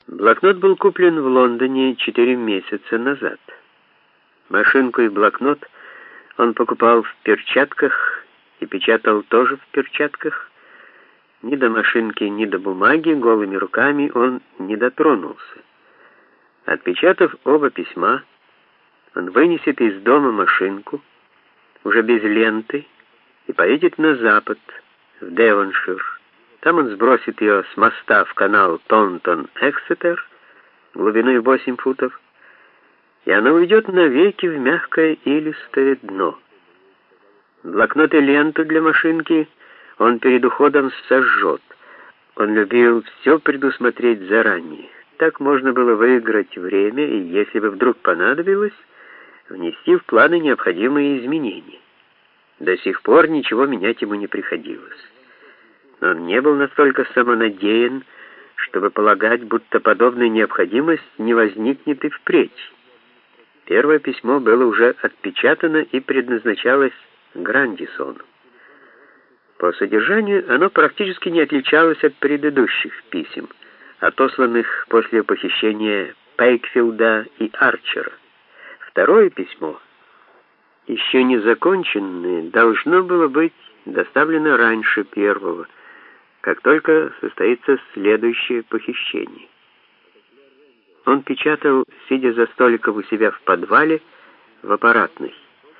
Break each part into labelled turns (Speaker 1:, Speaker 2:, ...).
Speaker 1: Блокнот был куплен в Лондоне 4 месяца назад. Машинку и блокнот он покупал в перчатках и печатал тоже в перчатках. Ни до машинки, ни до бумаги голыми руками он не дотронулся. Отпечатав оба письма, он вынесет из дома машинку, уже без ленты, и поедет на запад, в Девоншир. Там он сбросит ее с моста в канал Тонтон-Эксетер глубиной 8 футов, и она уйдет навеки в мягкое илистое дно. Блокнот и ленту для машинки он перед уходом сожжет. Он любил все предусмотреть заранее. Так можно было выиграть время и, если бы вдруг понадобилось, внести в планы необходимые изменения. До сих пор ничего менять ему не приходилось. Но он не был настолько самонадеян, чтобы полагать, будто подобная необходимость не возникнет и впредь. Первое письмо было уже отпечатано и предназначалось Грандисону. По содержанию оно практически не отличалось от предыдущих писем, отосланных после похищения Пейкфилда и Арчера. Второе письмо, еще не законченное, должно было быть доставлено раньше первого, как только состоится следующее похищение. Он печатал, сидя за столиком у себя в подвале, в аппаратной.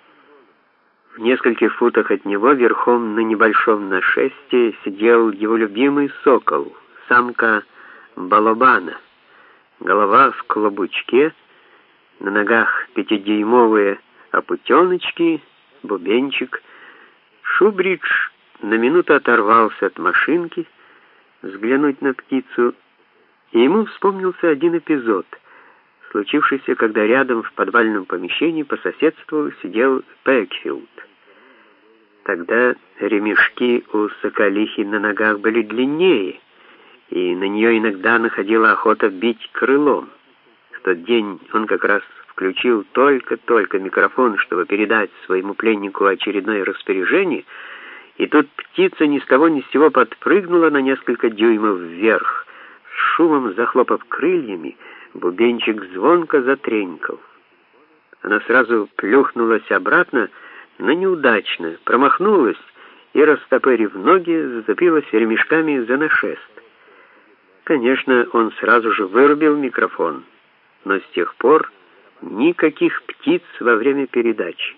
Speaker 1: В нескольких футах от него, верхом на небольшом нашесте, сидел его любимый сокол, самка Балобана. Голова в клобучке, на ногах 5-дюймовые опутеночки, бубенчик. Шубридж на минуту оторвался от машинки, взглянуть на птицу, и ему вспомнился один эпизод, случившийся, когда рядом в подвальном помещении по соседству сидел Пейкфилд. Тогда ремешки у соколихи на ногах были длиннее, и на нее иногда находила охота бить крылом. В тот день он как раз включил только микрофон, чтобы передать своему пленнику очередное распоряжение, и тут птица ни с того ни с сего подпрыгнула на несколько дюймов вверх. С шумом захлопав крыльями, бубенчик звонко затренькал. Она сразу плюхнулась обратно, но неудачно, промахнулась и, растопырив ноги, зацепилась ремешками за нашест. Конечно, он сразу же вырубил микрофон, но с тех пор никаких птиц во время передачи.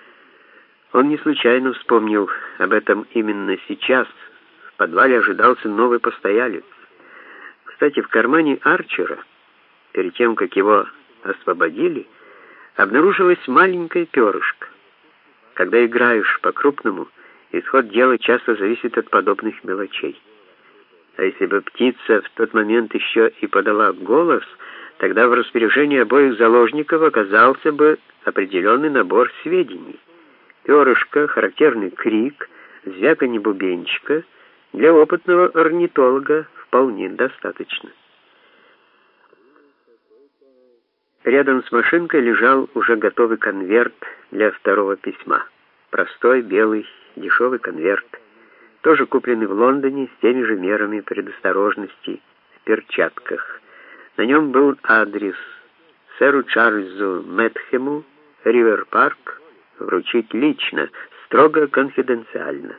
Speaker 1: Он не случайно вспомнил об этом именно сейчас. В подвале ожидался новый постоялец. Кстати, в кармане Арчера, перед тем, как его освободили, обнаружилось маленькое перышко. Когда играешь по-крупному, исход дела часто зависит от подобных мелочей. А если бы птица в тот момент еще и подала голос, тогда в распоряжении обоих заложников оказался бы определенный набор сведений. Перышко, характерный крик, звяканье бубенчика для опытного орнитолога вполне достаточно. Рядом с машинкой лежал уже готовый конверт для второго письма. Простой, белый, дешевый конверт, тоже купленный в Лондоне с теми же мерами предосторожности, в перчатках. На нем был адрес: сэру Чарльзу Мэтхему, Ривер-парк, вручить лично, строго конфиденциально.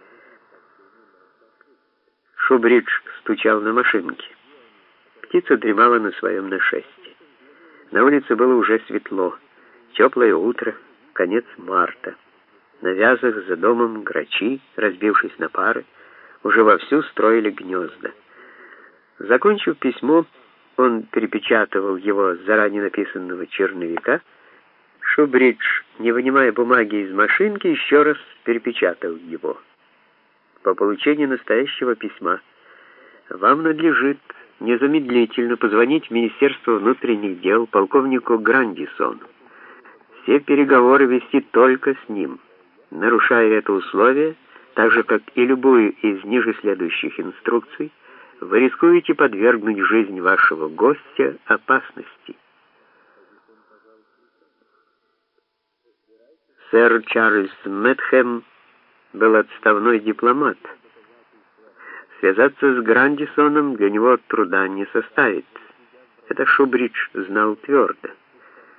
Speaker 1: Шубридж стучал на машинке. Птица дремала на своем нашесте. На улице было уже светло. Теплое утро, конец марта. На вязах за домом грачи, разбившись на пары, уже вовсю строили гнезда. Закончив письмо, он перепечатывал его с заранее написанного черновика. Шубридж, не вынимая бумаги из машинки, еще раз перепечатал его. По получении настоящего письма вам надлежит незамедлительно позвонить в Министерство внутренних дел полковнику Грандисону. Все переговоры вести только с ним. Нарушая это условие, так же, как и любую из ниже следующих инструкций, вы рискуете подвергнуть жизнь вашего гостя опасности. Сэр Чарльз Мэтхэм был отставной дипломат. Связаться с Грандисоном для него труда не составит. Это Шубридж знал твердо.